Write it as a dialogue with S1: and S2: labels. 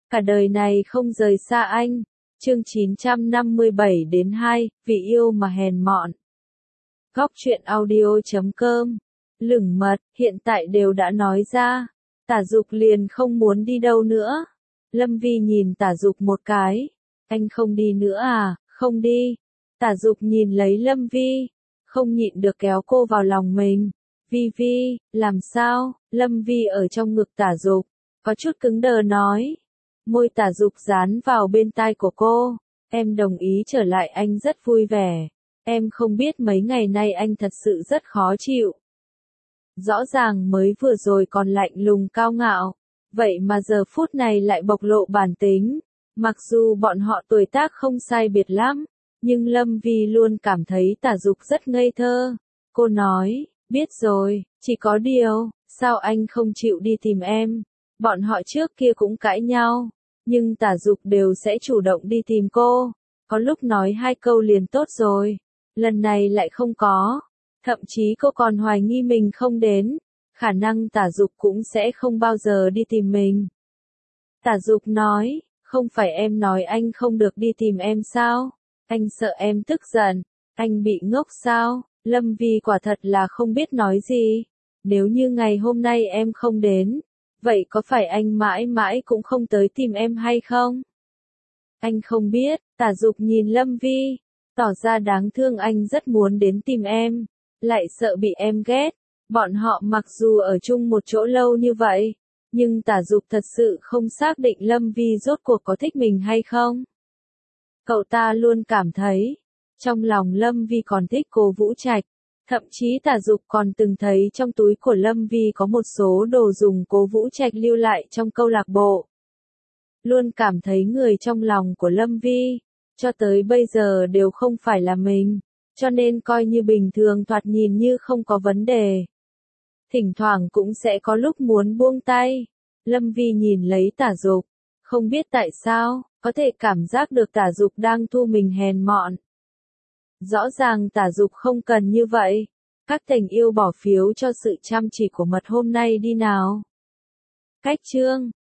S1: cả đời này không rời xa anh. Chương 957-2, vì yêu mà hèn mọn. Góc truyện audio.com. Lửng mật, hiện tại đều đã nói ra. Tả Dục liền không muốn đi đâu nữa. Lâm Vi nhìn Tả Dục một cái. Anh không đi nữa à? Không đi. Tả Dục nhìn lấy Lâm Vi, không nhịn được kéo cô vào lòng mình. Vi Vi, làm sao? Lâm Vi ở trong ngực Tả Dục, có chút cứng đờ nói. Môi Tả Dục dán vào bên tai của cô. Em đồng ý trở lại, anh rất vui vẻ. Em không biết mấy ngày nay anh thật sự rất khó chịu. Rõ ràng mới vừa rồi còn lạnh lùng cao ngạo, vậy mà giờ phút này lại bộc lộ bản tính. Mặc dù bọn họ tuổi tác không sai biệt lắm, nhưng Lâm Vi luôn cảm thấy Tả Dục rất ngây thơ. Cô nói, biết rồi, chỉ có điều, sao anh không chịu đi tìm em? Bọn họ trước kia cũng cãi nhau, nhưng Tả Dục đều sẽ chủ động đi tìm cô. Có lúc nói 2 câu liền tốt rồi, lần này lại không có. Thậm chí cô còn hoài nghi mình không đến, khả năng Tả Dục cũng sẽ không bao giờ đi tìm mình. Tả Dục nói, không phải em nói anh không được đi tìm em sao? Anh sợ em tức giận, anh bị ngốc sao? Lâm Vi quả thật là không biết nói gì. Nếu như ngày hôm nay em không đến, vậy có phải anh mãi mãi cũng không tới tìm em hay không? Anh không biết. Tả Dục nhìn Lâm Vi, tỏ ra đáng thương, anh rất muốn đến tìm em, lại sợ bị em ghét. Bọn họ mặc dù ở chung một chỗ lâu như vậy, nhưng Tả Dục thật sự không xác định Lâm Vi rốt cuộc có thích mình hay không. Cậu ta luôn cảm thấy, trong lòng Lâm Vi còn thích Cố Vũ Trạch. Thậm chí Tả Dục còn từng thấy trong túi của Lâm Vi có một số đồ dùng Cố Vũ Trạch lưu lại trong câu lạc bộ. Luôn cảm thấy người trong lòng của Lâm Vi, cho tới bây giờ đều không phải là mình, cho nên coi như bình thường, thoạt nhìn như không có vấn đề. Thỉnh thoảng cũng sẽ có lúc muốn buông tay. Lâm Vi nhìn lấy Tả Dục, không biết tại sao, có thể cảm giác được Tả Dục đang thu mình hèn mọn. Rõ ràng Tả Dục không cần như vậy. Các tình yêu bỏ phiếu cho sự chăm chỉ của Mật hôm nay đi nào. Cách chương